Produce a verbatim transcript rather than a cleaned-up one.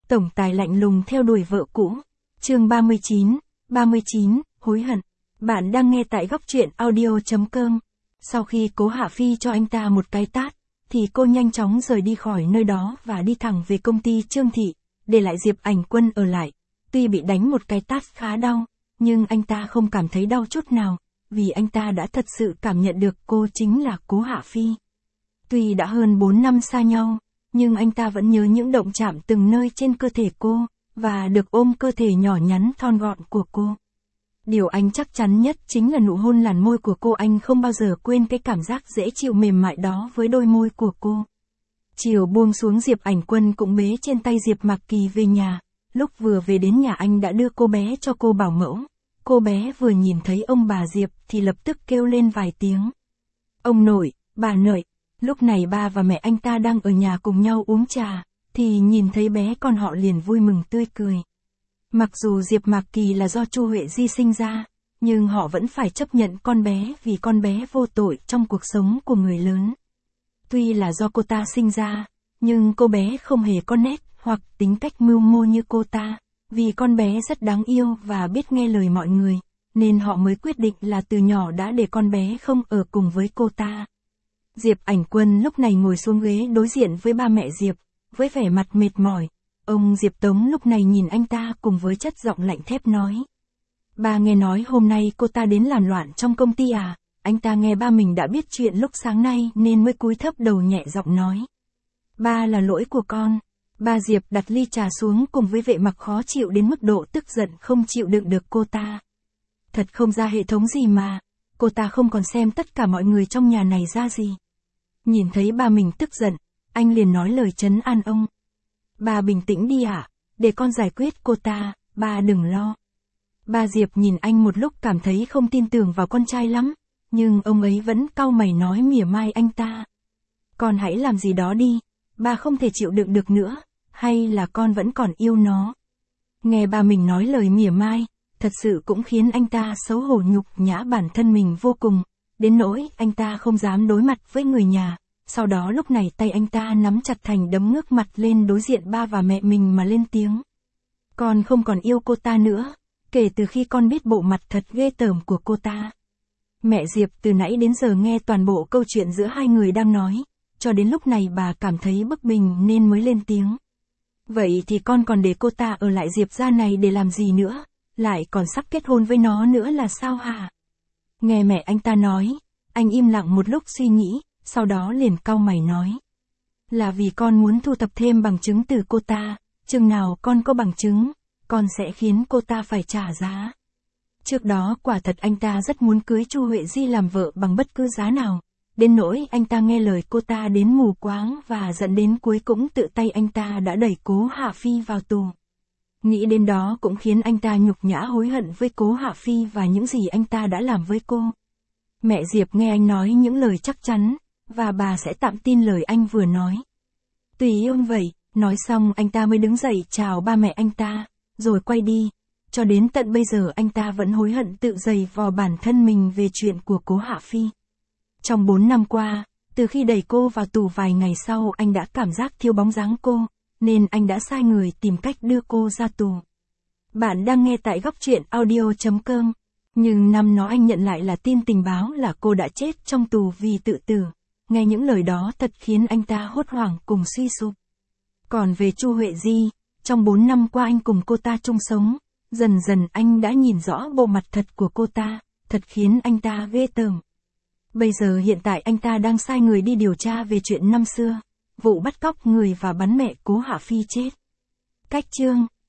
Tổng tài lạnh lùng theo đuổi vợ cũ. Chương ba mươi chín, ba mươi chín, hối hận. Bạn đang nghe tại góc truyện audio chấm com. Sau khi Cố Hạ Phi cho anh ta một cái tát, thì cô nhanh chóng rời đi khỏi nơi đó và đi thẳng về công ty Trương Thị, để lại Diệp Ảnh Quân ở lại. Tuy bị đánh một cái tát khá đau, nhưng anh ta không cảm thấy đau chút nào, vì anh ta đã thật sự cảm nhận được cô chính là Cố Hạ Phi. Tuy đã hơn bốn năm xa nhau, nhưng anh ta vẫn nhớ những động chạm từng nơi trên cơ thể cô, và được ôm cơ thể nhỏ nhắn thon gọn của cô. Điều anh chắc chắn nhất chính là nụ hôn làn môi của cô. Anh không bao giờ quên cái cảm giác dễ chịu mềm mại đó với đôi môi của cô. Chiều buông xuống, Diệp Ảnh Quân cũng bế trên tay Diệp Mạc Kỳ về nhà. Lúc vừa về đến nhà, anh đã đưa cô bé cho cô bảo mẫu. Cô bé vừa nhìn thấy ông bà Diệp thì lập tức kêu lên vài tiếng. Ông nội, bà nội. Lúc này ba và mẹ anh ta đang ở nhà cùng nhau uống trà, thì nhìn thấy bé con họ liền vui mừng tươi cười. Mặc dù Diệp Mạc Kỳ là do Chu Huệ Di sinh ra, nhưng họ vẫn phải chấp nhận con bé vì con bé vô tội trong cuộc sống của người lớn. Tuy là do cô ta sinh ra, nhưng cô bé không hề có nét hoặc tính cách mưu mô như cô ta, vì con bé rất đáng yêu và biết nghe lời mọi người, nên họ mới quyết định là từ nhỏ đã để con bé không ở cùng với cô ta. Diệp Ảnh Quân lúc này ngồi xuống ghế đối diện với ba mẹ Diệp, với vẻ mặt mệt mỏi. Ông Diệp Tống lúc này nhìn anh ta cùng với chất giọng lạnh thép nói. Ba nghe nói hôm nay cô ta đến làm loạn trong công ty à? Anh ta nghe ba mình đã biết chuyện lúc sáng nay nên mới cúi thấp đầu nhẹ giọng nói. Ba, là lỗi của con. Ba Diệp đặt ly trà xuống cùng với vẻ mặt khó chịu đến mức độ tức giận không chịu đựng được cô ta. Thật không ra hệ thống gì mà, cô ta không còn xem tất cả mọi người trong nhà này ra gì. Nhìn thấy ba mình tức giận, anh liền nói lời trấn an ông. Ba bình tĩnh đi ạ, à? Để con giải quyết cô ta, ba đừng lo. Ba Diệp nhìn anh một lúc cảm thấy không tin tưởng vào con trai lắm, nhưng ông ấy vẫn cau mày nói mỉa mai anh ta. Con hãy làm gì đó đi, ba không thể chịu đựng được nữa, hay là con vẫn còn yêu nó. Nghe ba mình nói lời mỉa mai, thật sự cũng khiến anh ta xấu hổ nhục nhã bản thân mình vô cùng, đến nỗi anh ta không dám đối mặt với người nhà. Sau đó lúc này tay anh ta nắm chặt thành đấm, ngước mặt lên đối diện ba và mẹ mình mà lên tiếng. Con không còn yêu cô ta nữa, kể từ khi con biết bộ mặt thật ghê tởm của cô ta. Mẹ Diệp từ nãy đến giờ nghe toàn bộ câu chuyện giữa hai người đang nói, cho đến lúc này bà cảm thấy bực mình nên mới lên tiếng. Vậy thì con còn để cô ta ở lại Diệp gia này để làm gì nữa, lại còn sắp kết hôn với nó nữa là sao hả? Nghe mẹ anh ta nói, anh im lặng một lúc suy nghĩ. Sau đó liền cau mày nói. Là vì con muốn thu thập thêm bằng chứng từ cô ta, chừng nào con có bằng chứng, con sẽ khiến cô ta phải trả giá. Trước đó quả thật anh ta rất muốn cưới Chu Huệ Di làm vợ bằng bất cứ giá nào, đến nỗi anh ta nghe lời cô ta đến mù quáng và dẫn đến cuối cũng tự tay anh ta đã đẩy Cố Hạ Phi vào tù. Nghĩ đến đó cũng khiến anh ta nhục nhã hối hận với Cố Hạ Phi và những gì anh ta đã làm với cô. Mẹ Diệp nghe anh nói những lời chắc chắn, và bà sẽ tạm tin lời anh vừa nói. Tùy ông vậy, nói xong anh ta mới đứng dậy chào ba mẹ anh ta, rồi quay đi. Cho đến tận bây giờ anh ta vẫn hối hận tự giày vò bản thân mình về chuyện của Cố Hạ Phi. Trong bốn năm qua, từ khi đẩy cô vào tù vài ngày sau anh đã cảm giác thiếu bóng dáng cô, nên anh đã sai người tìm cách đưa cô ra tù. Bạn đang nghe tại góc truyện audio chấm com. Nhưng năm nó anh nhận lại là tin tình báo là cô đã chết trong tù vì tự tử. Nghe những lời đó thật khiến anh ta hốt hoảng cùng suy sụp. Còn về Chu Huệ Di, trong bốn năm qua anh cùng cô ta chung sống, dần dần anh đã nhìn rõ bộ mặt thật của cô ta, thật khiến anh ta ghê tởm. Bây giờ hiện tại anh ta đang sai người đi điều tra về chuyện năm xưa, vụ bắt cóc người và bắn mẹ Cố Hạ Phi chết. Cách chương